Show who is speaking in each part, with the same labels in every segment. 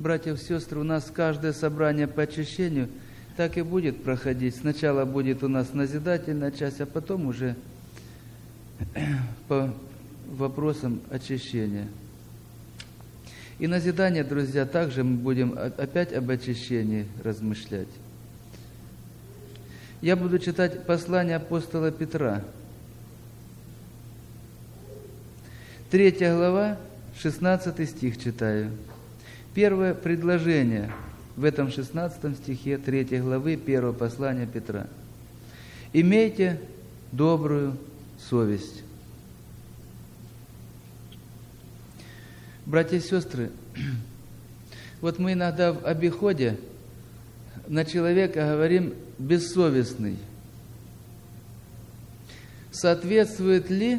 Speaker 1: братья и сестры, у нас каждое собрание по очищению так и будет проходить. Сначала будет у нас назидательная часть, а потом уже по вопросам очищения. И назидание, друзья, также мы будем опять об очищении размышлять. Я буду читать послание апостола Петра. 3 глава, 16 стих читаю. Первое предложение в этом 16 стихе 3 главы 1 послания Петра. «Имейте добрую совесть». Братья и сестры, вот мы иногда в обиходе на человека говорим «бессовестный». Соответствует ли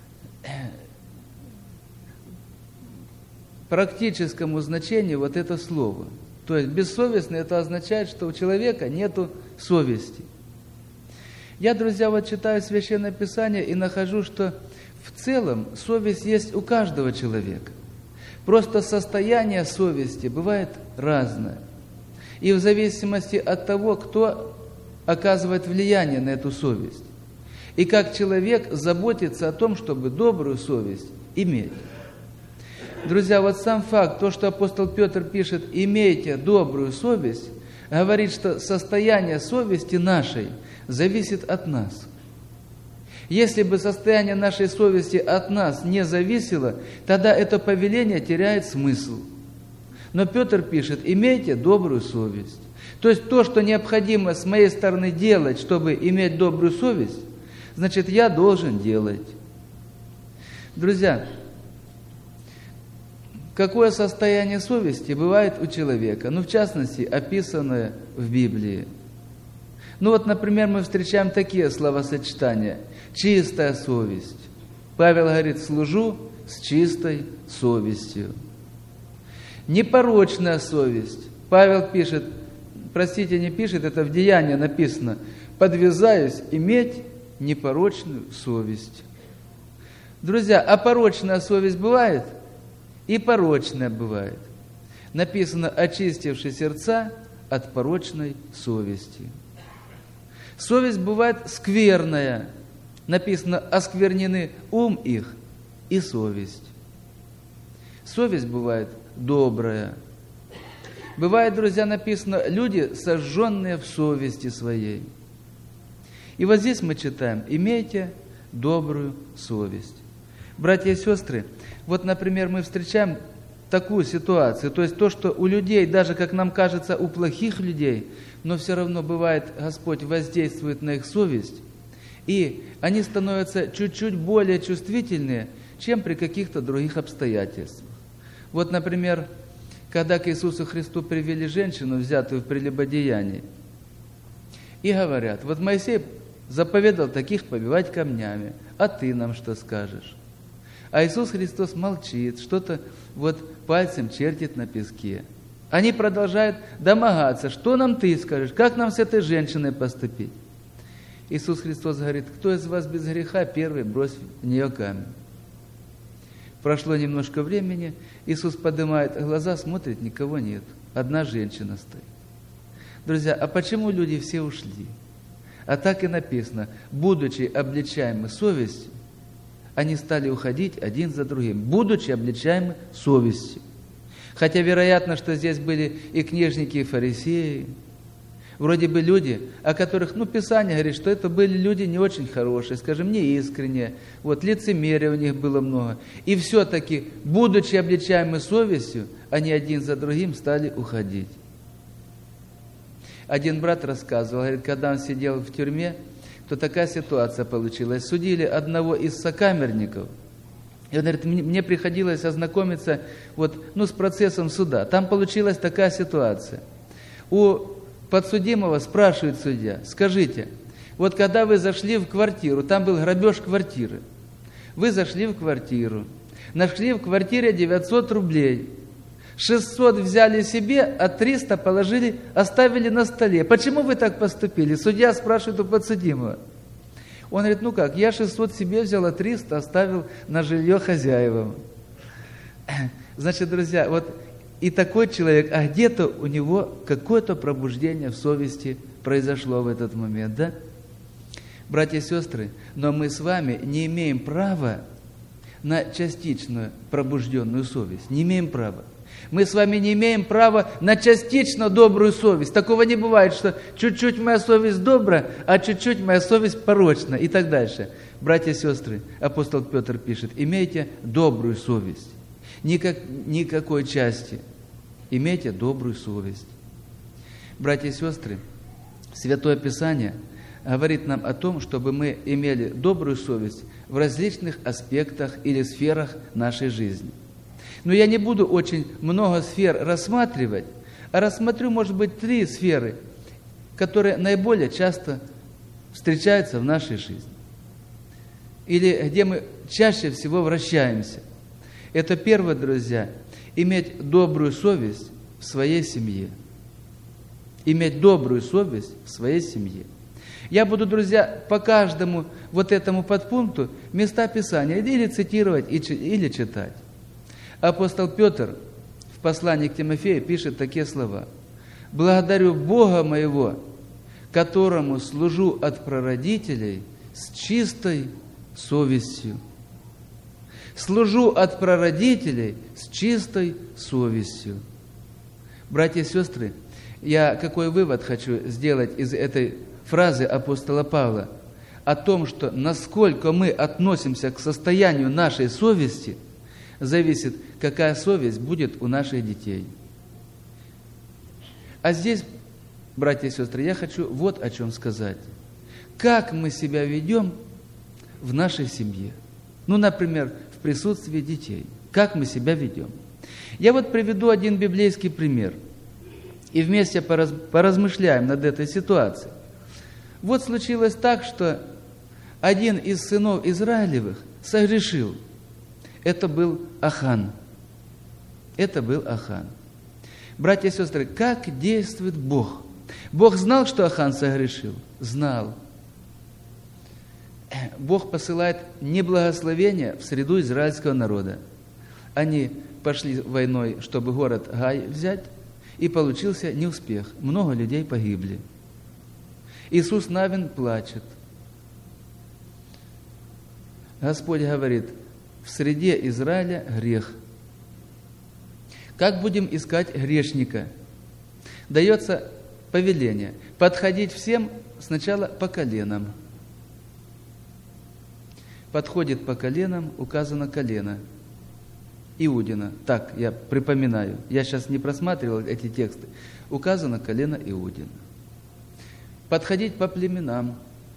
Speaker 1: практическому значению вот это слово? То есть бессовестный — это означает, что у человека нету совести. Я, друзья, вот читаю Священное Писание и нахожу, что в целом совесть есть у каждого человека. Просто состояние совести бывает разное. И в зависимости от того, кто оказывает влияние на эту совесть. И как человек заботится о том, чтобы добрую совесть иметь. Друзья, вот сам факт, то, что апостол Петр пишет «имейте добрую совесть», говорит, что состояние совести нашей зависит от нас. Если бы состояние нашей совести от нас не зависело, тогда это повеление теряет смысл. Но Петр пишет «имейте добрую совесть». То есть то, что необходимо с моей стороны делать, чтобы иметь добрую совесть, значит, я должен делать. Друзья, какое состояние совести бывает у человека? Ну, в частности, описанное в Библии. Ну вот, например, мы встречаем такие словосочетания. Чистая совесть. Павел говорит, служу с чистой совестью. Непорочная совесть. Павел пишет, не пишет, это в Деянии написано, подвязаюсь иметь непорочную совесть. Друзья, а порочная совесть бывает? И порочная бывает. Написано, очистивши сердца от порочной совести. Совесть бывает скверная. Написано, осквернены ум их и совесть. Совесть бывает добрая. Бывает, друзья, написано, люди, сожженные в совести своей. И вот здесь мы читаем, имейте добрую совесть. Братья и сестры, вот, например, мы встречаем такую ситуацию, то есть то, что у людей, даже, как нам кажется, у плохих людей, но все равно бывает, Господь воздействует на их совесть, и они становятся чуть-чуть более чувствительные, чем при каких-то других обстоятельствах. Вот, например, когда к Иисусу Христу привели женщину, взятую в прелюбодеянии, и говорят, вот Моисей заповедал таких побивать камнями, а ты нам что скажешь? А Иисус Христос молчит, что-то вот пальцем чертит на песке. Они продолжают домогаться, что нам ты скажешь, как нам с этой женщиной поступить? Иисус Христос говорит, кто из вас без греха, первый брось в нее камень. Прошло немножко времени, Иисус поднимает глаза, смотрит, никого нет. Одна женщина стоит. Друзья, а почему люди все ушли? А так и написано, будучи обличаемы совестью, они стали уходить один за другим, будучи обличаемы совестью. Хотя вероятно, что здесь были и книжники, и фарисеи, вроде бы люди, о которых, Писание говорит, что это были люди не очень хорошие, скажем, неискренние, вот лицемерия у них было много. И все-таки, будучи обличаемы совестью, они один за другим стали уходить. Один брат рассказывал, говорит, когда он сидел в тюрьме, то такая ситуация получилась. Судили одного из сокамерников. И он говорит, мне приходилось ознакомиться с процессом суда. Там получилась такая ситуация. У подсудимого спрашивает судья, скажите, вот когда вы зашли в квартиру, там был грабеж квартиры, вы зашли в квартиру, нашли в квартире 900 рублей, 600 взяли себе, а 300 оставили на столе. Почему вы так поступили? Судья спрашивает у подсудимого. Он говорит, я 600 себе взял, а 300 оставил на жилье хозяевам. Значит, друзья, вот и такой человек, а где-то у него какое-то пробуждение в совести произошло в этот момент, да? Братья и сестры, но мы с вами не имеем права на частичную пробужденную совесть. Не имеем права. Мы с вами не имеем права на частично добрую совесть. Такого не бывает, что чуть-чуть моя совесть добра, а чуть-чуть моя совесть порочна и так дальше. Братья и сестры, апостол Петр пишет, имейте добрую совесть. Никакой части. Имейте добрую совесть. Братья и сестры, Святое Писание говорит нам о том, чтобы мы имели добрую совесть в различных аспектах или сферах нашей жизни. Но я не буду очень много сфер рассматривать, а рассмотрю, может быть, 3 сферы, которые наиболее часто встречаются в нашей жизни. Или где мы чаще всего вращаемся. Это первое, друзья, иметь добрую совесть в своей семье. Иметь добрую совесть в своей семье. Я буду, друзья, по каждому вот этому подпункту места Писания или цитировать, или читать. Апостол Петр в послании к Тимофею пишет такие слова. «Благодарю Бога моего, которому служу от прародителей с чистой совестью». Служу от прародителей с чистой совестью. Братья и сестры, я какой вывод хочу сделать из этой фразы апостола Павла? О том, что насколько мы относимся к состоянию нашей совести, зависит, какая совесть будет у наших детей. А здесь, братья и сестры, я хочу вот о чем сказать. Как мы себя ведем в нашей семье? Ну, например, в присутствии детей. Как мы себя ведем? Я вот приведу один библейский пример. И вместе поразмышляем над этой ситуацией. Вот случилось так, что один из сынов Израилевых согрешил. Это был Ахан. Это был Ахан. Братья и сестры, как действует Бог? Бог знал, что Ахан согрешил? Знал. Бог посылает неблагословение в среду израильского народа. Они пошли войной, чтобы город Гай взять, и получился неуспех. Много людей погибли. Иисус Навин плачет. Господь говорит, в среде Израиля грех. Как будем искать грешника? Дается повеление подходить всем сначала по коленам. Подходит по коленам, указано колено Иудина. Так, я припоминаю. Я сейчас не просматривал эти тексты. Указано колено Иудина. Подходить по племенам.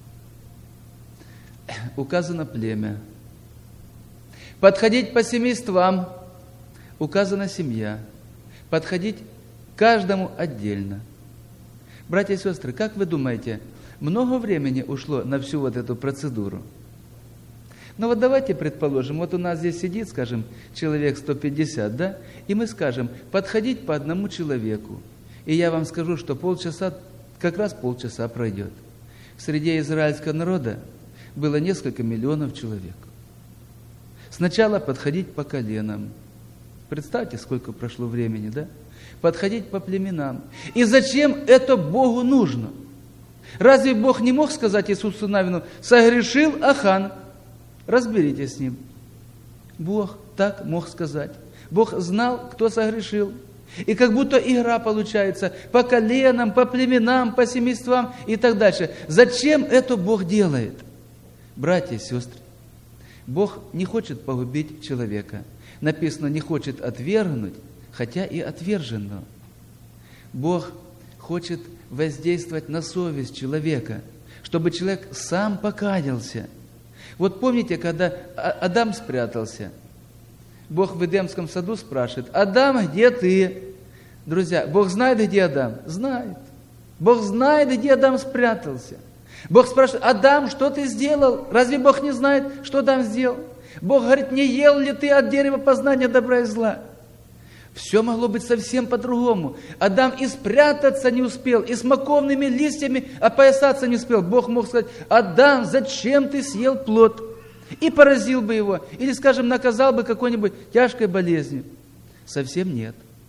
Speaker 1: Указано племя. Подходить по семействам. Указана семья. Подходить каждому отдельно. Братья и сестры, как вы думаете, много времени ушло на всю вот эту процедуру? Ну вот давайте предположим, вот у нас здесь сидит, скажем, человек 150, да? И мы скажем, подходить по одному человеку. И я вам скажу, что полчаса, как раз полчаса пройдет. В среде израильского народа было несколько миллионов человек. Сначала подходить по коленам. Представьте, сколько прошло времени, да? Подходить по племенам. И зачем это Богу нужно? Разве Бог не мог сказать Иисусу Навину, согрешил Ахан, разберитесь с ним? Бог так мог сказать. Бог знал, кто согрешил. И как будто игра получается по коленам, по племенам, по семействам и так дальше. Зачем это Бог делает? Братья и сестры, Бог не хочет погубить человека. Написано, не хочет отвергнуть, хотя и отверженного. Бог хочет воздействовать на совесть человека, чтобы человек сам покаялся. Вот помните, когда Адам спрятался, Бог в Эдемском саду спрашивает, Адам, где ты? Друзья, Бог знает, где Адам? Знает. Бог знает, где Адам спрятался. Бог спрашивает, Адам, что ты сделал? Разве Бог не знает, что Адам сделал? Бог говорит, не ел ли ты от дерева познания добра и зла? Все могло быть совсем по-другому. Адам и спрятаться не успел, и с маковными листьями опоясаться не успел. Бог мог сказать, Адам, зачем ты съел плод? И поразил бы его, или, скажем, наказал бы какой-нибудь тяжкой болезнью. Совсем нет.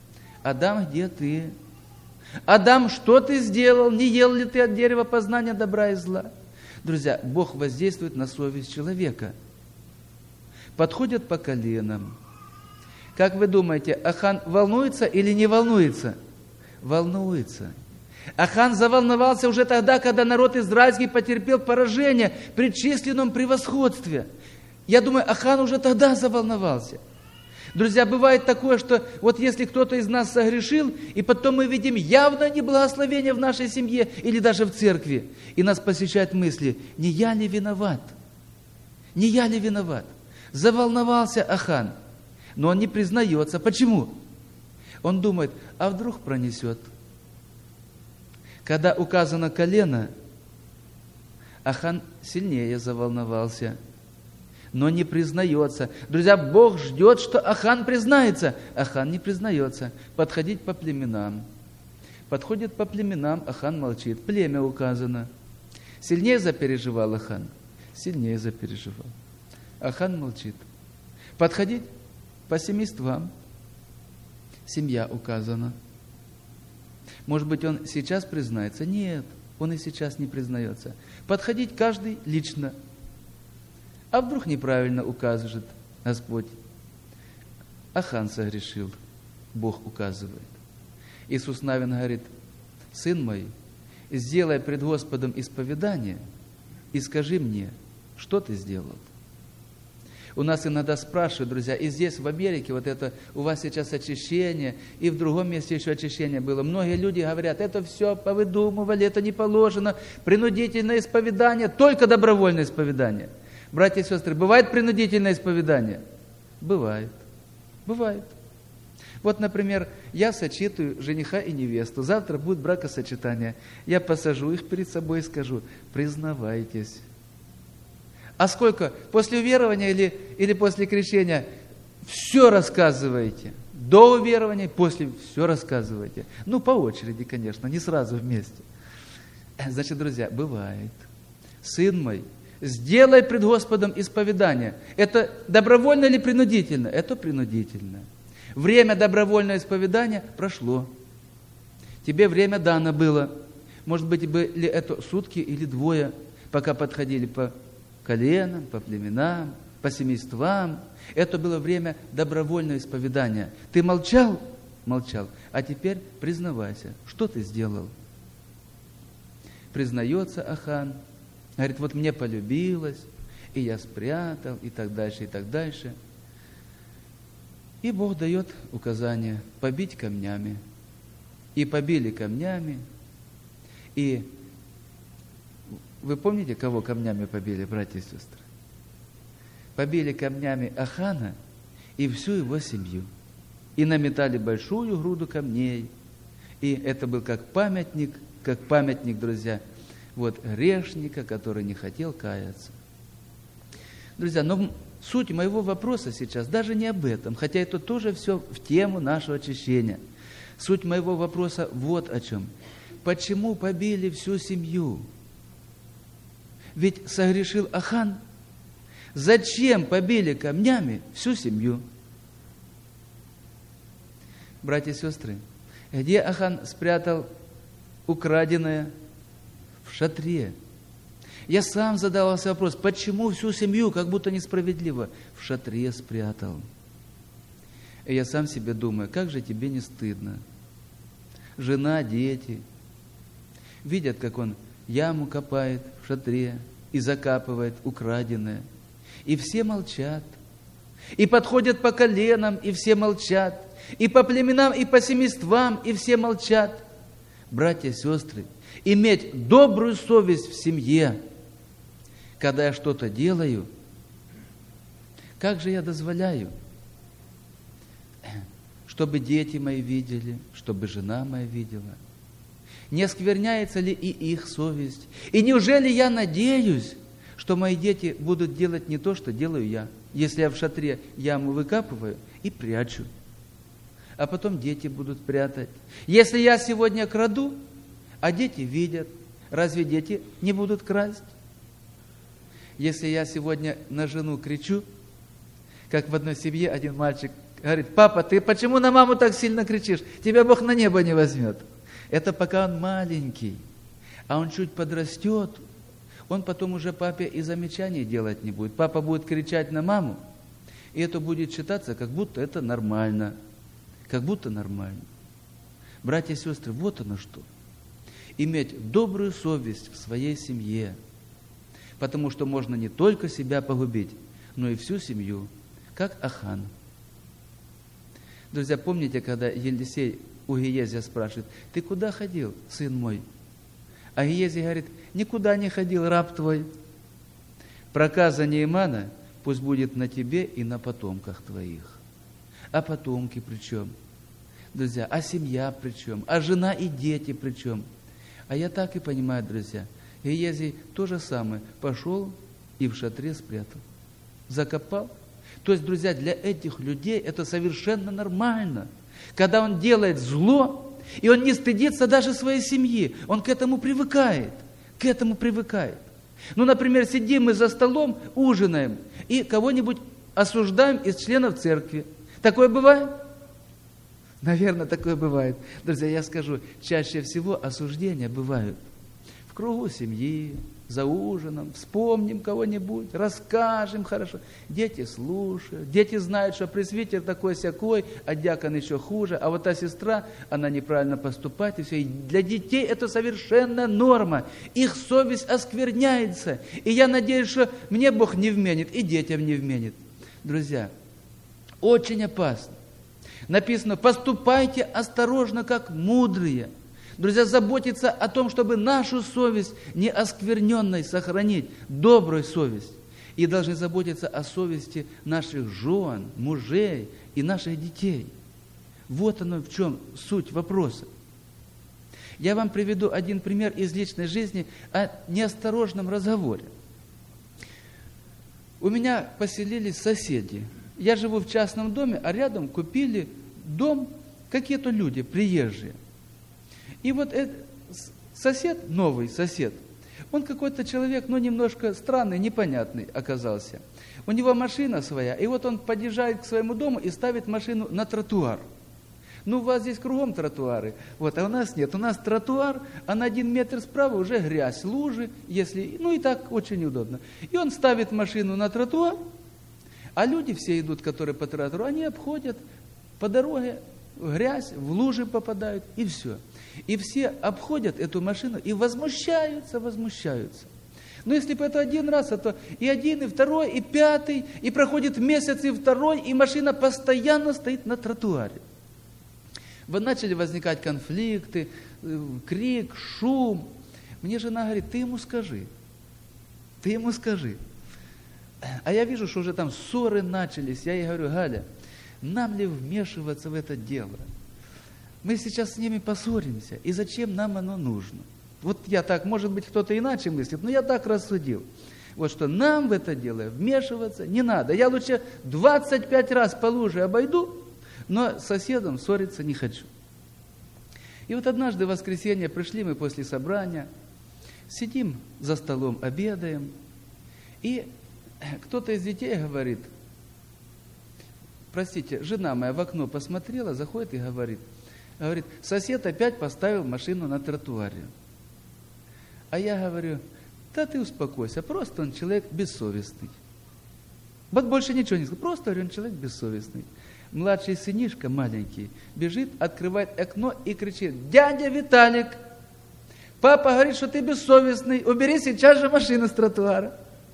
Speaker 1: Адам, где ты? Адам, что ты сделал? Не ел ли ты от дерева познания добра и зла? Друзья, Бог воздействует на совесть человека. Подходят по коленам. Как вы думаете, Ахан волнуется или не волнуется? Волнуется. Ахан заволновался уже тогда, когда народ израильский потерпел поражение при численном превосходстве. Я думаю, Ахан уже тогда заволновался. Друзья, бывает такое, что вот если кто-то из нас согрешил, и потом мы видим явное неблагословение в нашей семье или даже в церкви, и нас посещают мысли, не я ли виноват? Не я ли виноват? Заволновался Ахан, но он не признается. Почему? Он думает, а вдруг пронесет? Когда указано колено, Ахан сильнее заволновался, но не признается. Друзья, Бог ждет, что Ахан признается. Ахан не признается. Подходить по племенам. Подходит по племенам, Ахан молчит. Племя указано. Сильнее запереживал Ахан? Сильнее запереживал. Ахан молчит. Подходить по семействам. Семья указана. Может быть, он сейчас признается? Нет, он и сейчас не признается. Подходить каждый лично. А вдруг неправильно укажет Господь? Ахан согрешил, Бог указывает. Иисус Навин говорит, сын мой, сделай пред Господом исповедание и скажи мне, что ты сделал. У нас иногда спрашивают, друзья, и здесь, в Америке, вот это, у вас сейчас очищение, и в другом месте еще очищение было. Многие люди говорят, это все повыдумывали, это не положено, принудительное исповедание, только добровольное исповедание. Братья и сестры, бывает принудительное исповедание? Бывает. Бывает. Вот, например, я сочетую жениха и невесту. Завтра будет бракосочетание. Я посажу их перед собой и скажу, признавайтесь. А сколько? После уверования или после крещения? Все рассказывайте. До уверования, после все рассказывайте. Ну, по очереди, конечно, не сразу вместе. Значит, друзья, бывает. Сын мой, сделай пред Господом исповедание. Это добровольно или принудительно? Это принудительно. Время добровольного исповедания прошло. Тебе время дано было. Может быть, были это сутки или двое, пока подходили по коленам, по племенам, по семействам. Это было время добровольного исповедания. Ты молчал? Молчал. А теперь признавайся, что ты сделал? Признается Ахан. Говорит, вот мне полюбилось, и я спрятал, и так дальше, и так дальше. И Бог дает указание побить камнями. И побили камнями. И вы помните, кого камнями побили, братья и сестры? Побили камнями Ахана и всю его семью. И наметали большую груду камней. И это был как памятник, друзья, вот грешника, который не хотел каяться. Друзья, но суть моего вопроса сейчас даже не об этом, хотя это тоже все в тему нашего очищения. Суть моего вопроса вот о чем. Почему побили всю семью? Ведь согрешил Ахан. Зачем побили камнями всю семью? Братья и сестры, где Ахан спрятал украденное? В шатре. Я сам задавался вопрос, почему всю семью, как будто несправедливо, в шатре спрятал. И я сам себе думаю, как же тебе не стыдно? Жена, дети видят, как он яму копает в шатре и закапывает украденное. И все молчат. И подходят по коленам, и все молчат. И по племенам, и по семействам, и все молчат. Братья и сестры, иметь добрую совесть в семье, когда я что-то делаю, как же я дозволяю? Чтобы дети мои видели, чтобы жена моя видела. Не оскверняется ли и их совесть? И неужели я надеюсь, что мои дети будут делать не то, что делаю я? Если я в шатре яму выкапываю и прячу, а потом дети будут прятать. Если я сегодня краду, а дети видят, разве дети не будут красть? Если я сегодня на жену кричу, как в одной семье один мальчик говорит: папа, ты почему на маму так сильно кричишь? Тебя Бог на небо не возьмет. Это пока он маленький. А он чуть подрастет, он потом уже папе и замечаний делать не будет. Папа будет кричать на маму, и это будет считаться, как будто это нормально. Как будто нормально. Братья и сестры, вот оно что. Иметь добрую совесть в своей семье. Потому что можно не только себя погубить, но и всю семью, как Ахан. Друзья, помните, когда Елисей у Гиезия спрашивает: ты куда ходил, сын мой? А Гиезий говорит: никуда не ходил, раб твой. Проказа Наамана пусть будет на тебе и на потомках твоих. А потомки при чем? Друзья, а семья при чем? А жена и дети при чем? А я так и понимаю, друзья, Гиезий то же самое. Пошел и в шатре спрятал. Закопал. То есть, друзья, для этих людей это совершенно нормально. Когда он делает зло, и он не стыдится даже своей семьи. Он к этому привыкает. К этому привыкает. Ну, например, сидим мы за столом, ужинаем, и кого-нибудь осуждаем из членов церкви. Такое бывает? Наверное, такое бывает. Друзья, я скажу, чаще всего осуждения бывают в кругу семьи, за ужином, вспомним кого-нибудь, расскажем хорошо. Дети слушают, дети знают, что пресвитер такой-сякой, а диакон еще хуже, а вот та сестра, она неправильно поступает, и все. И для детей это совершенно норма. Их совесть оскверняется. И я надеюсь, что мне Бог не вменит, и детям не вменит. Друзья, очень опасно. Написано: поступайте осторожно, как мудрые. Друзья, заботиться о том, чтобы нашу совесть не оскверненной сохранить, добрую совесть. И должны заботиться о совести наших жен, мужей и наших детей. Вот оно в чем суть вопроса. Я вам приведу один пример из личной жизни о неосторожном разговоре. У меня поселились соседи. Я живу в частном доме, а рядом купили дом какие-то люди, приезжие. И вот этот сосед, новый сосед, он какой-то человек, немножко странный, непонятный оказался. У него машина своя, и вот он подъезжает к своему дому и ставит машину на тротуар. У вас здесь кругом тротуары, а у нас нет. У нас тротуар, а на 1 метр справа уже грязь, лужи, и так очень неудобно. И он ставит машину на тротуар, а люди все идут, которые по тротуару, они обходят по дороге, в грязь, в лужи попадают, и все. И все обходят эту машину и возмущаются. Но если бы это 1 раз, то и 1, и 2, и 5, и проходит месяц, и 2, и машина постоянно стоит на тротуаре. Начали возникать конфликты, крик, шум. Мне жена говорит: ты ему скажи. А я вижу, что уже там ссоры начались. Я ей говорю: Галя, нам ли вмешиваться в это дело? Мы сейчас с ними поссоримся, и зачем нам оно нужно? Вот я так, может быть, кто-то иначе мыслит, но я так рассудил. Вот что нам в это дело вмешиваться не надо. Я лучше 25 раз по луже обойду, но с соседом ссориться не хочу. И вот однажды в воскресенье пришли мы после собрания, сидим за столом, обедаем, и кто-то из детей говорит: простите, жена моя в окно посмотрела, заходит и говорит, сосед опять поставил машину на тротуаре. А я говорю: да ты успокойся, просто он человек бессовестный. Вот больше ничего не скажу, просто он человек бессовестный. Младший сынишка маленький бежит, открывает окно и кричит: дядя Виталик, папа говорит, что ты бессовестный, убери сейчас же машину с тротуара.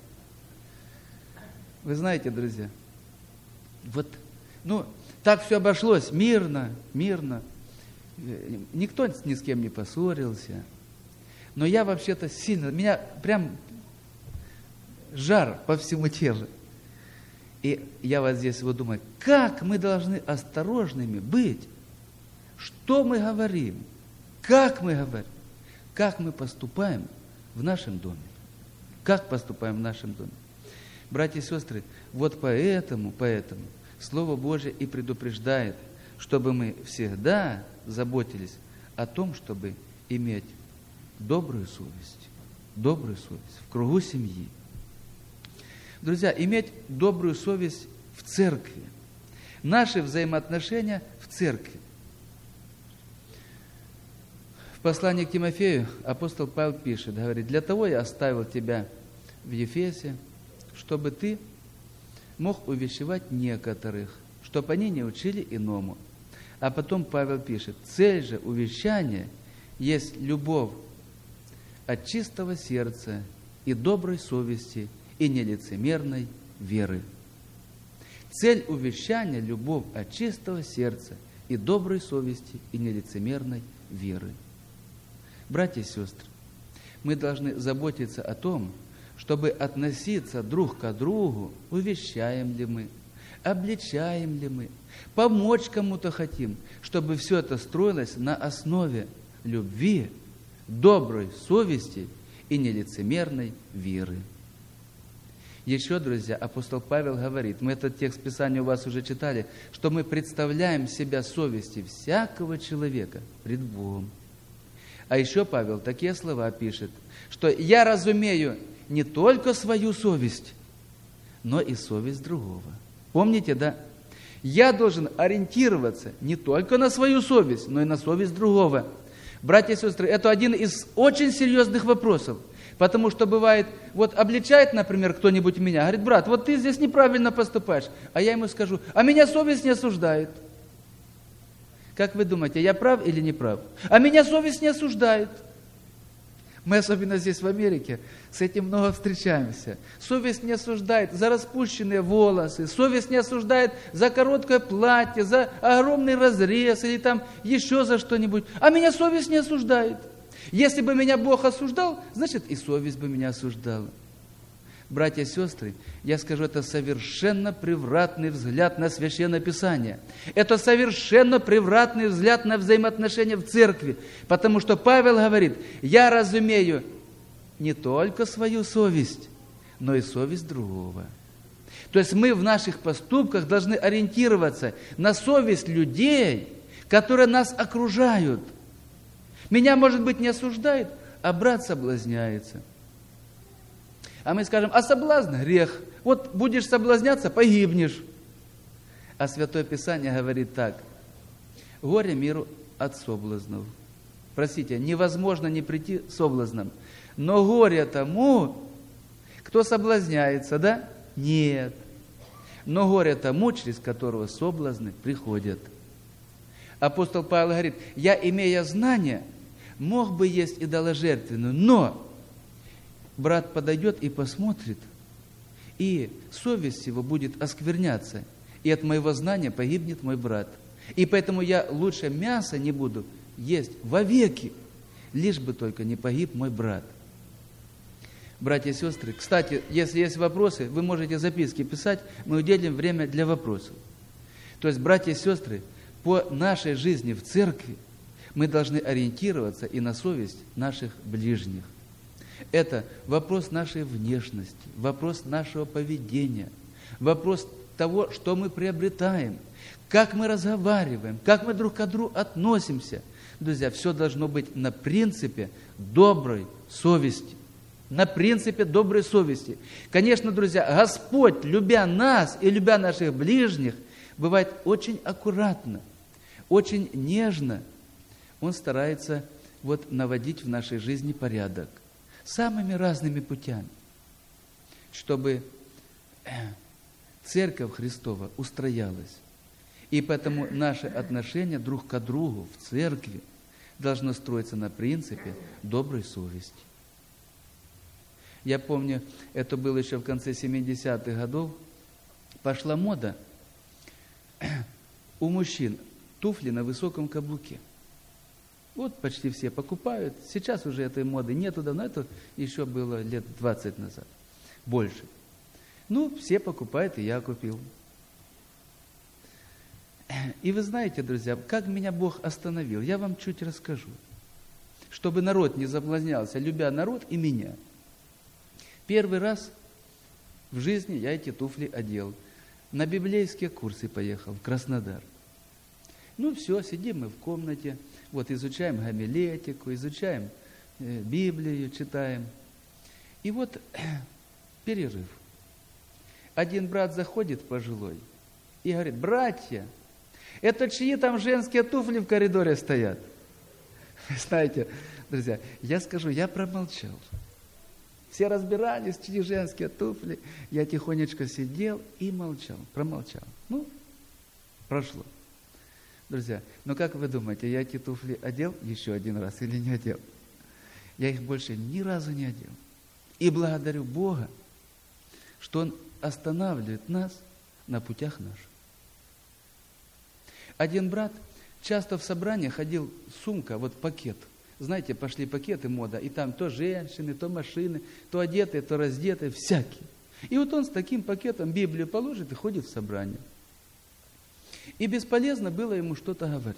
Speaker 1: Вы знаете, друзья, так все обошлось мирно. Никто ни с кем не поссорился. Но я вообще-то сильно, меня прям жар по всему телу. И я вот здесь думаю, как мы должны осторожными быть, что мы говорим, как мы поступаем в нашем доме. Как поступаем в нашем доме. Братья и сестры, вот поэтому Слово Божие и предупреждает, чтобы мы всегда заботились о том, чтобы иметь добрую совесть в кругу семьи. Друзья, иметь добрую совесть в церкви. наши взаимоотношения в церкви. В послании к Тимофею апостол Павел пишет, говорит: «Для того я оставил тебя в Ефесе, чтобы ты мог увещевать некоторых, чтобы они не учили иному». А потом Павел пишет: «Цель же увещания есть любовь от чистого сердца и доброй совести и нелицемерной веры». Цель увещания – любовь от чистого сердца и доброй совести и нелицемерной веры. Братья и сестры, мы должны заботиться о том, чтобы относиться друг к другу, увещаем ли мы, обличаем ли мы, помочь кому-то хотим, чтобы все это строилось на основе любви, доброй совести и нелицемерной веры. Еще, друзья, апостол Павел говорит, мы этот текст Писания у вас уже читали, что мы представляем себя совести всякого человека пред Богом. А еще Павел такие слова пишет, что я разумею не только свою совесть, но и совесть другого. Помните, да? Я должен ориентироваться не только на свою совесть, но и на совесть другого. Братья и сестры, это один из очень серьезных вопросов. Потому что бывает, вот обличает, например, кто-нибудь меня, говорит: брат, вот ты здесь неправильно поступаешь. А я ему скажу: а меня совесть не осуждает. Как вы думаете, я прав или не прав? А меня совесть не осуждает. Мы, особенно здесь в Америке, с этим много встречаемся. Совесть не осуждает за распущенные волосы, совесть не осуждает за короткое платье, за огромный разрез или там еще за что-нибудь. А меня совесть не осуждает. Если бы меня Бог осуждал, значит и совесть бы меня осуждала. Братья и сестры, я скажу, это совершенно превратный взгляд на Священное Писание. Это совершенно превратный взгляд на взаимоотношения в церкви. Потому что Павел говорит: я разумею не только свою совесть, но и совесть другого. То есть мы в наших поступках должны ориентироваться на совесть людей, которые нас окружают. Меня, может быть, не осуждает, а брат соблазняется. А мы скажем: а соблазн – грех. Вот будешь соблазняться – погибнешь. А Святое Писание говорит так: горе миру от соблазнов. Простите, невозможно не прийти соблазном. Но горе тому, кто соблазняется, да? Нет. Но горе тому, через которого соблазны приходят. Апостол Павел говорит: я, имея знания, мог бы есть идоложертвенную, но брат подойдет и посмотрит, и совесть его будет оскверняться, и от моего знания погибнет мой брат. И поэтому я лучше мяса не буду есть вовеки, лишь бы только не погиб мой брат. Братья и сестры, кстати, если есть вопросы, вы можете записки писать, мы уделим время для вопросов. То есть, братья и сестры, по нашей жизни в церкви мы должны ориентироваться и на совесть наших ближних. Это вопрос нашей внешности, вопрос нашего поведения, вопрос того, что мы приобретаем, как мы разговариваем, как мы друг к другу относимся. Друзья, все должно быть на принципе доброй совести. На принципе доброй совести. Конечно, друзья, Господь, любя нас и любя наших ближних, бывает очень аккуратно, очень нежно. Он старается наводить в нашей жизни порядок самыми разными путями, чтобы Церковь Христова устроялась. И поэтому наши отношения друг к другу в церкви должно строиться на принципе доброй совести. Я помню, это было еще в конце 70-х годов, пошла мода у мужчин туфли на высоком каблуке. Вот почти все покупают. Сейчас уже этой моды нету, давно это еще было лет 20 назад. Больше. Все покупают, и я купил. И вы знаете, друзья, как меня Бог остановил, я вам чуть расскажу. Чтобы народ не соблазнялся, любя народ и меня. Первый раз в жизни я эти туфли одел. На библейские курсы поехал в Краснодар. Все, сидим мы в комнате, изучаем гомилетику, изучаем Библию, читаем. И перерыв. Один брат заходит пожилой и говорит: братья, это чьи там женские туфли в коридоре стоят? Вы знаете, друзья, я скажу, я промолчал. Все разбирались, чьи женские туфли. Я тихонечко сидел и молчал, промолчал. Прошло. Друзья, как вы думаете, я эти туфли одел еще один раз или не одел? Я их больше ни разу не одел. И благодарю Бога, что Он останавливает нас на путях наших. Один брат часто в собрание ходил, сумка, пакет. Знаете, пошли пакеты, мода, и там то женщины, то машины, то одетые, то раздетые, всякие. И он с таким пакетом Библию положит и ходит в собрание. И бесполезно было ему что-то говорить.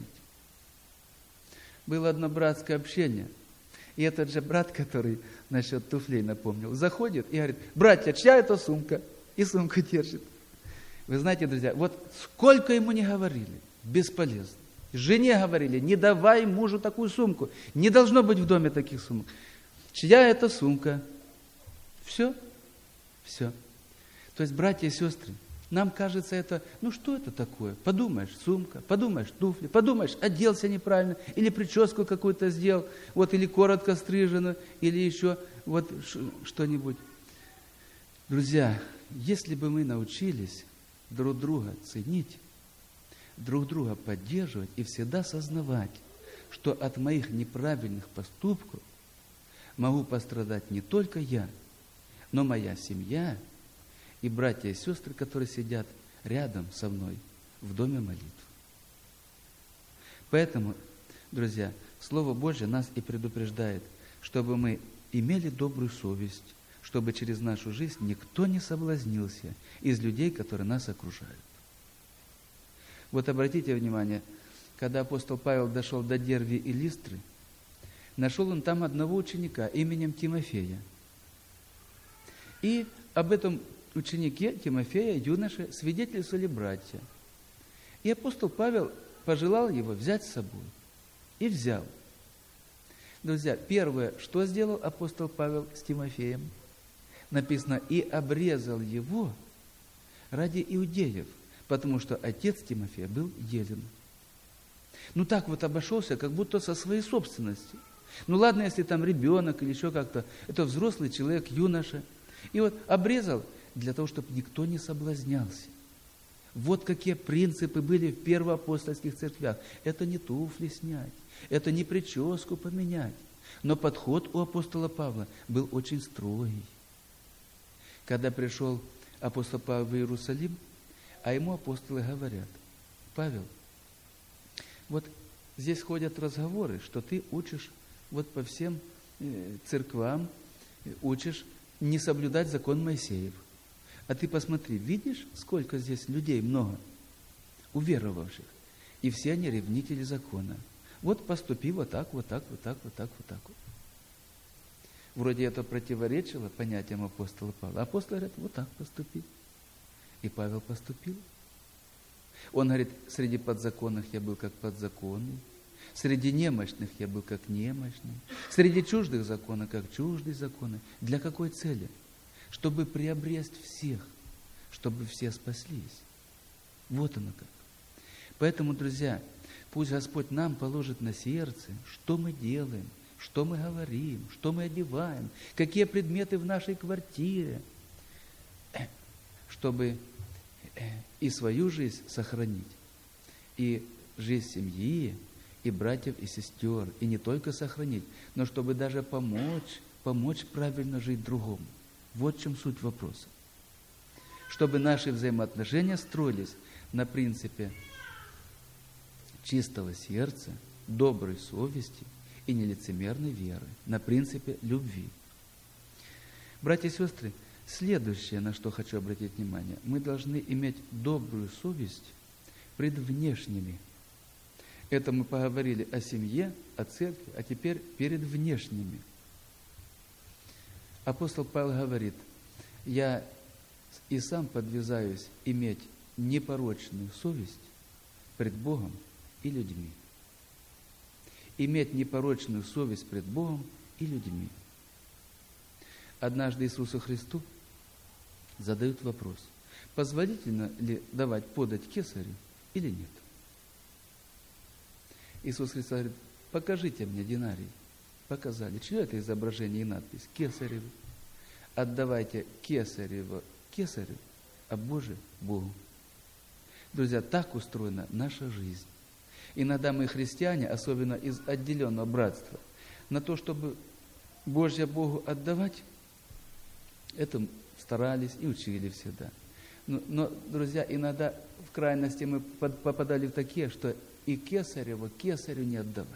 Speaker 1: Было одно братское общение. И этот же брат, который насчет туфлей напомнил, заходит и говорит: братья, чья это сумка? И сумку держит. Вы знаете, друзья, сколько ему не говорили, бесполезно. Жене говорили: не давай мужу такую сумку. Не должно быть в доме таких сумок. Чья это сумка? Все. То есть, братья и сестры, нам кажется это, что это такое? Подумаешь, сумка, подумаешь, туфли, подумаешь, оделся неправильно, или прическу какую-то сделал, или коротко стрижено, или еще что-нибудь. Друзья, если бы мы научились друг друга ценить, друг друга поддерживать и всегда сознавать, что от моих неправильных поступков могу пострадать не только я, но моя семья и братья и сестры, которые сидят рядом со мной в доме молитвы. Поэтому, друзья, Слово Божье нас и предупреждает, чтобы мы имели добрую совесть, чтобы через нашу жизнь никто не соблазнился из людей, которые нас окружают. Обратите внимание, когда апостол Павел дошел до Дервии и Листры, нашел он там одного ученика именем Тимофея. И об этом ученике Тимофея, юноше, свидетельствовали братья. И апостол Павел пожелал его взять с собой. И взял. Друзья, первое, что сделал апостол Павел с Тимофеем? Написано: и обрезал его ради иудеев, потому что отец Тимофея был елен. Так обошелся, как будто со своей собственностью. Ладно, если там ребенок или еще как-то, это взрослый человек, юноша. И обрезал для того, чтобы никто не соблазнялся. Какие принципы были в первоапостольских церквях. Это не туфли снять, это не прическу поменять. Но подход у апостола Павла был очень строгий. Когда пришел апостол Павел в Иерусалим, а ему апостолы говорят: Павел, здесь ходят разговоры, что ты учишь по всем церквам, учишь не соблюдать закон Моисеев. А ты посмотри, видишь, сколько здесь людей много, уверовавших, и все они ревнители закона. Поступи так. Вроде это противоречило понятиям апостола Павла. Апостол говорит: так поступи. И Павел поступил. Он говорит: среди подзаконных я был как подзаконный, среди немощных я был как немощный, среди чуждых закона как чуждые законы. Для какой цели? Чтобы приобрести всех, чтобы все спаслись. Оно как. Поэтому, друзья, пусть Господь нам положит на сердце, что мы делаем, что мы говорим, что мы одеваем, какие предметы в нашей квартире, чтобы и свою жизнь сохранить, и жизнь семьи, и братьев, и сестер, и не только сохранить, но чтобы даже помочь правильно жить другому. Вот в чем суть вопроса. Чтобы наши взаимоотношения строились на принципе чистого сердца, доброй совести и нелицемерной веры, на принципе любви. Братья и сестры, следующее, на что хочу обратить внимание, мы должны иметь добрую совесть пред внешними. Это мы поговорили о семье, о церкви, а теперь перед внешними. Апостол Павел говорит: я и сам подвязаюсь иметь непорочную совесть пред Богом и людьми. Иметь непорочную совесть пред Богом и людьми. Однажды Иисусу Христу задают вопрос: позволительно ли давать подать кесарю или нет. Иисус Христос говорит, покажите мне динарий. Показали. Чье это изображение и надпись? Кесарево. Отдавайте кесарево кесарю, а Божие Богу. Друзья, так устроена наша жизнь. Иногда мы, христиане, особенно из отделенного братства, на то, чтобы Божье Богу отдавать, это старались и учили всегда. Но, друзья, иногда в крайности мы попадали в такие, что и кесарево кесарю не отдавать.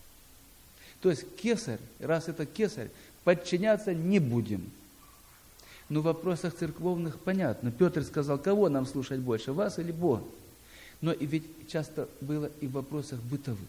Speaker 1: То есть кесарь, раз это кесарь, подчиняться не будем. Но в вопросах церковных понятно. Петр сказал, кого нам слушать больше, вас или Бога? Но и ведь часто было и в вопросах бытовых.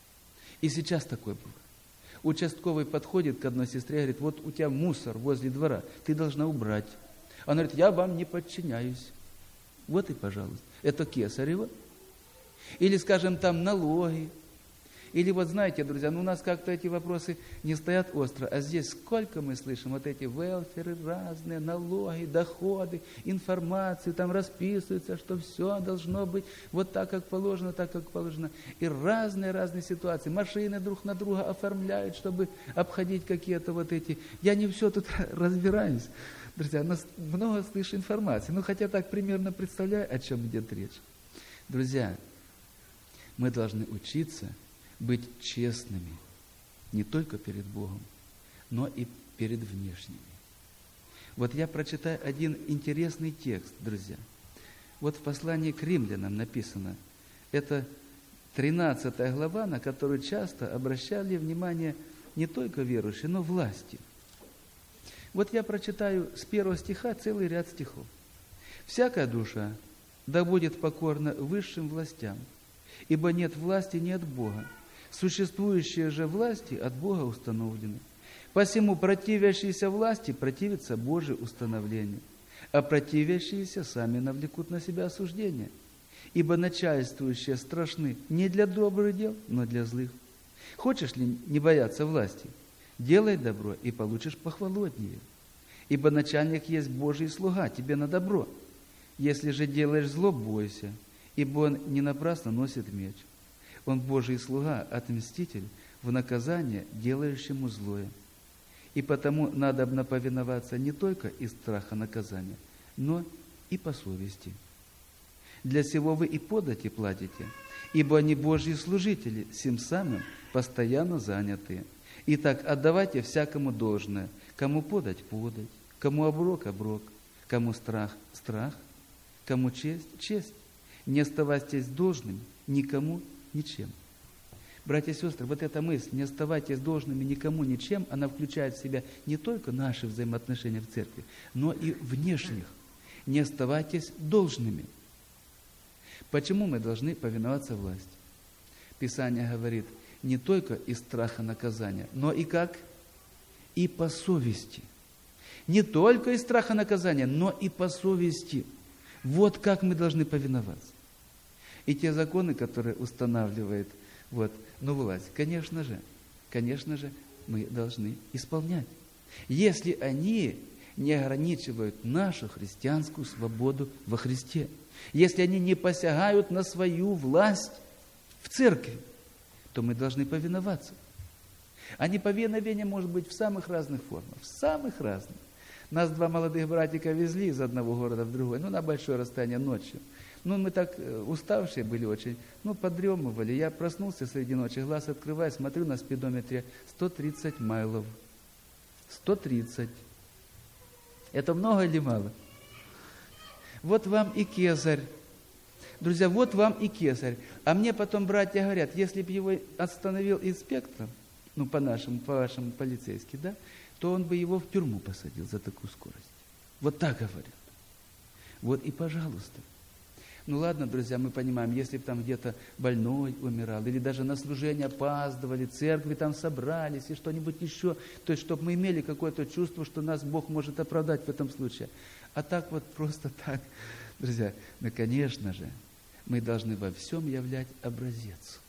Speaker 1: И сейчас такое было. Участковый подходит к одной сестре и говорит, вот у тебя мусор возле двора, ты должна убрать. Она говорит, я вам не подчиняюсь. Вот и пожалуйста. Это кесарево. Или, скажем, там налоги. Или вот знаете, друзья, у нас как-то эти вопросы не стоят остро, а здесь сколько мы слышим, вот эти велферы разные, налоги, доходы, информацию, там расписывается, что все должно быть вот так, как положено, так, как положено. И разные ситуации. Машины друг на друга оформляют, чтобы обходить какие-то вот эти... Я не все тут разбираюсь, друзья, но много слышу информации. Хотя так примерно представляю, о чем идет речь. Друзья, мы должны учиться быть честными не только перед Богом, но и перед внешними. Вот я прочитаю один интересный текст, друзья. Вот в послании к римлянам написано, это 13 глава, на которую часто обращали внимание не только верующие, но власти. Вот я прочитаю с 1 стиха целый ряд стихов. «Всякая душа да будет покорна высшим властям, ибо нет власти не от Бога. Существующие же власти от Бога установлены. Посему противящиеся власти противятся Божию установлению, а противящиеся сами навлекут на себя осуждение. Ибо начальствующие страшны не для добрых дел, но для злых. Хочешь ли не бояться власти? Делай добро, и получишь похвалу от нее. Ибо начальник есть Божий слуга, тебе на добро. Если же делаешь зло, бойся, ибо он не напрасно носит меч. Он Божий слуга, отмститель, в наказание делающему злое. И потому надобно повиноваться не только из страха наказания, но и по совести. Для сего вы и подати платите, ибо они Божьи служители, сим самым постоянно занятые. Итак, отдавайте всякому должное, кому подать – подать, кому оброк – оброк, кому страх – страх, кому честь – честь. Не оставайтесь должными никому ничем». Братья и сестры, вот эта мысль, не оставайтесь должными никому ничем, она включает в себя не только наши взаимоотношения в церкви, но и внешних. Не оставайтесь должными. Почему мы должны повиноваться власти? Писание говорит, не только из страха наказания, но и как? И по совести. Не только из страха наказания, но и по совести. Вот как мы должны повиноваться. И те законы, которые устанавливает власть, конечно же, мы должны исполнять. Если они не ограничивают нашу христианскую свободу во Христе, если они не посягают на свою власть в церкви, то мы должны повиноваться. А неповиновение может быть в самых разных формах, в самых разных. Нас 2 молодых братика везли из одного города в другой, на большое расстояние ночью. Мы так уставшие были очень, подремывали. Я проснулся среди ночи, глаз открываю, смотрю на спидометре 130 майлов. 130. Это много или мало? Вот вам и кесарь. Друзья, вот вам и кесарь. А мне потом братья говорят, если бы его остановил инспектор, по вашему полицейски, то он бы его в тюрьму посадил за такую скорость. Вот так говорят. Вот и пожалуйста. Ладно, друзья, мы понимаем, если бы там где-то больной умирал, или даже на служение опаздывали, церкви там собрались, и что-нибудь еще, то есть, чтобы мы имели какое-то чувство, что нас Бог может оправдать в этом случае. А так просто так, друзья, конечно же, мы должны во всем являть образец.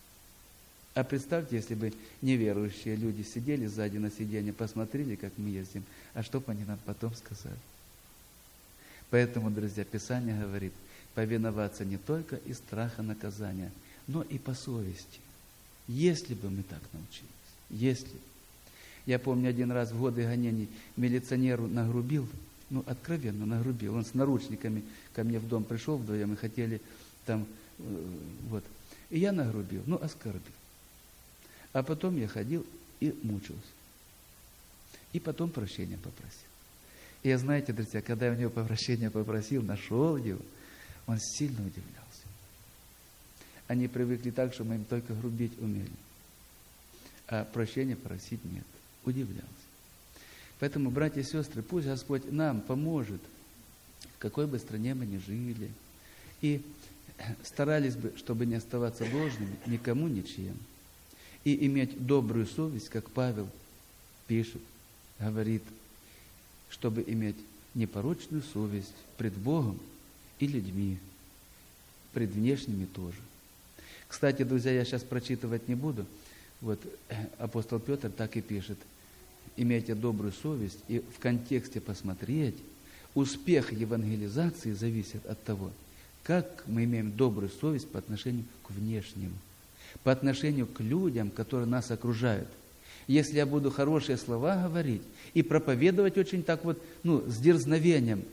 Speaker 1: А представьте, если бы неверующие люди сидели сзади на сиденье, посмотрели, как мы ездим, а что бы они нам потом сказали? Поэтому, друзья, Писание говорит, повиноваться не только из страха наказания, но и по совести. Если бы мы так научились, если. Я помню, один раз в годы гонений милиционеру нагрубил, откровенно нагрубил. Он с наручниками ко мне в дом пришел вдвоем и хотели там, вот. И я нагрубил, оскорбил. А потом я ходил и мучился. И потом прощения попросил. И я, знаете, друзья, когда я у него прощения попросил, нашел его, он сильно удивлялся. Они привыкли так, что мы им только грубить умели. А прощения просить нет. Удивлялся. Поэтому, братья и сестры, пусть Господь нам поможет, в какой бы стране мы ни жили, и старались бы, чтобы не оставаться должными никому ничем, и иметь добрую совесть, как Павел пишет, говорит, чтобы иметь непорочную совесть пред Богом и людьми, пред внешними тоже. Кстати, друзья, я сейчас прочитывать не буду. Вот апостол Петр так и пишет: имейте добрую совесть, и в контексте посмотреть, успех евангелизации зависит от того, как мы имеем добрую совесть по отношению к внешним, по отношению к людям, которые нас окружают. Если я буду хорошие слова говорить и проповедовать очень так с дерзновением,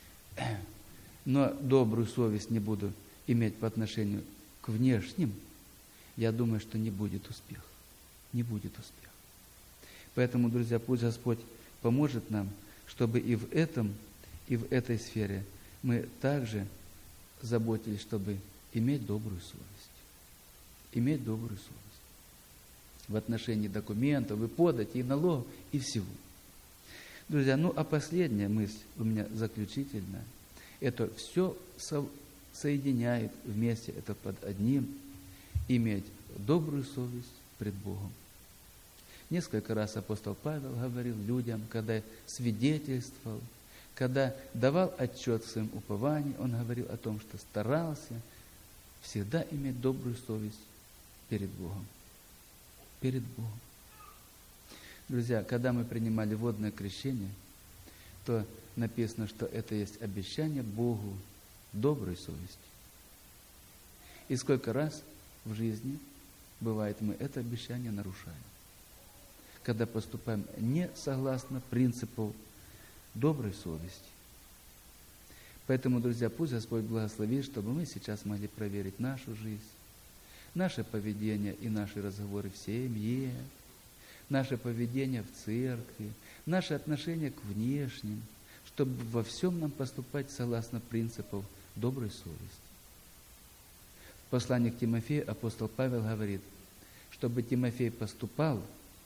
Speaker 1: но добрую совесть не буду иметь по отношению к внешним, я думаю, что не будет успеха. Не будет успеха. Поэтому, друзья, пусть Господь поможет нам, чтобы и в этой сфере мы также заботились, чтобы иметь добрую совесть. Иметь добрую совесть. В отношении документов, и подати, и налогов, и всего. Друзья, а последняя мысль у меня заключительная. Это все соединяет вместе, это под одним, иметь добрую совесть пред Богом. Несколько раз апостол Павел говорил людям, когда свидетельствовал, когда давал отчет в своем уповании, он говорил о том, что старался всегда иметь добрую совесть перед Богом. Перед Богом. Друзья, когда мы принимали водное крещение, то написано, что это есть обещание Богу доброй совести. И сколько раз в жизни бывает, мы это обещание нарушаем, когда поступаем не согласно принципу доброй совести. Поэтому, друзья, пусть Господь благословит, чтобы мы сейчас могли проверить нашу жизнь, наше поведение и наши разговоры в семье, наше поведение в церкви, наше отношение к внешним, чтобы во всем нам поступать согласно принципу доброй совести. В послании к Тимофею апостол Павел говорит, чтобы Тимофей поступал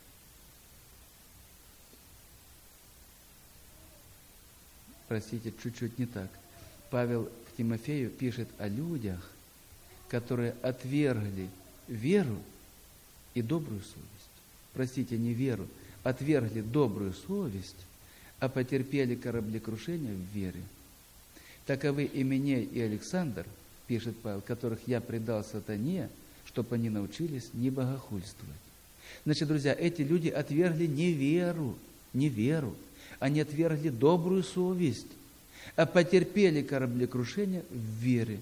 Speaker 1: чуть-чуть не так. Павел к Тимофею пишет о людях, которые отвергли веру и добрую совесть. Не веру, отвергли добрую совесть, а потерпели кораблекрушение в вере. Таковы Именей и Александр, пишет Павел, которых я предал сатане, чтобы они научились не богохульствовать. Значит, друзья, эти люди отвергли не веру. Они отвергли добрую совесть, а потерпели кораблекрушение в вере.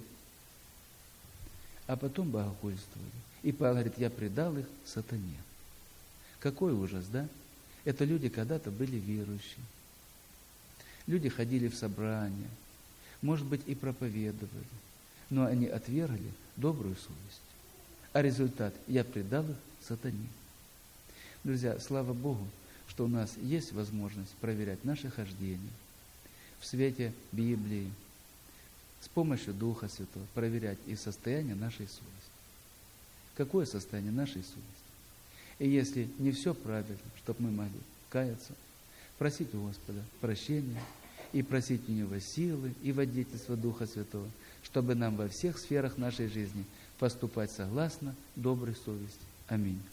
Speaker 1: А потом богохульствовали. И Павел говорит, я предал их сатане. Какой ужас, да? Это люди когда-то были верующие. Люди ходили в собрания, может быть, и проповедовали, но они отвергли добрую совесть. А результат – я предал их сатане. Друзья, слава Богу, что у нас есть возможность проверять наше хождение в свете Библии, с помощью Духа Святого, проверять и состояние нашей совести. Какое состояние нашей совести? И если не все правильно, чтобы мы могли каяться, просить у Господа прощения и просить у Него силы и водительства Духа Святого, чтобы нам во всех сферах нашей жизни поступать согласно доброй совести. Аминь.